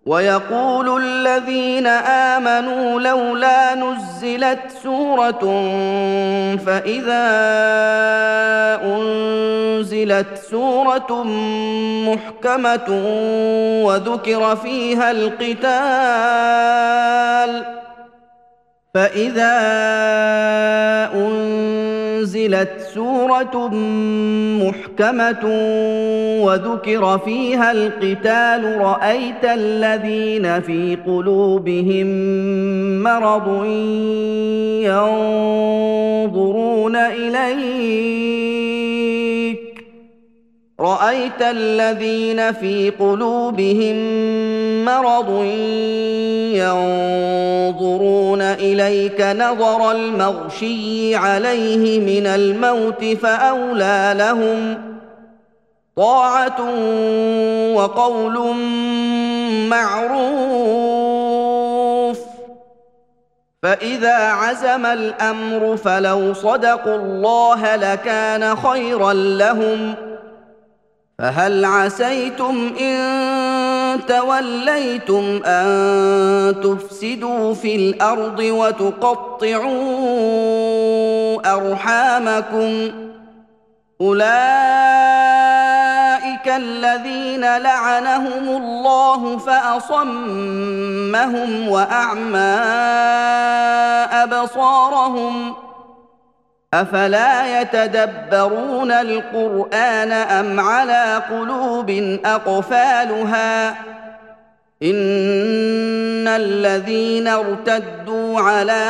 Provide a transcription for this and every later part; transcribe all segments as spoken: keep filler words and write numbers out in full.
ويقول الذين آمنوا لولا نزلت سورة فإذا أنزلت سورة محكمة وذكر فيها القتال فإذا أنزلت سورة محكمة وذكر فيها القتال رأيت الذين في قلوبهم مرض ينظرون إليك رأيت الذين في قلوبهم مرض ينظرون إليك نظر المغشي عليه من الموت فأولى لهم طاعة وقول معروف فإذا عزم الأمر فلو صدقوا الله لكان خيرا لهم فهل عسيتم إن توليتم أن تفسدوا في الأرض وتقطعوا أرحامكم أولئك الذين لعنهم الله فأصمهم وأعمى أبصارهم أفلا يتدبرون القرآن أم على قلوب أقفالها إن الذين ارتدوا على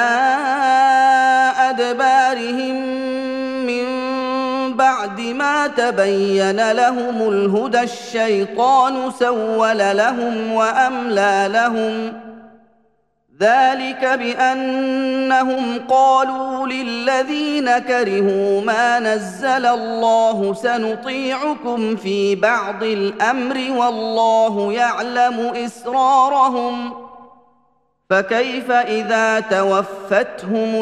أدبارهم من بعد ما تبين لهم الهدى الشيطان سول لهم وأملى لهم ذلك بأنهم قالوا للذين كرهوا ما نزل الله سنطيعكم في بعض الأمر والله يعلم إسرارهم فكيف إذا توفتهم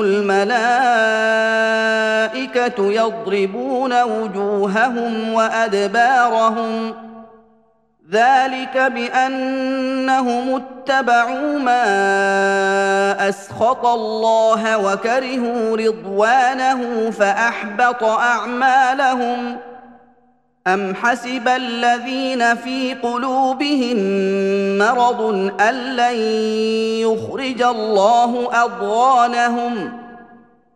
الملائكة يضربون وجوههم وأدبارهم ذلك بأنهم اتبعوا ما أسخط الله وكرهوا رضوانه فأحبط أعمالهم أم حسب الذين في قلوبهم مرض أن لن يخرج الله أضغانهم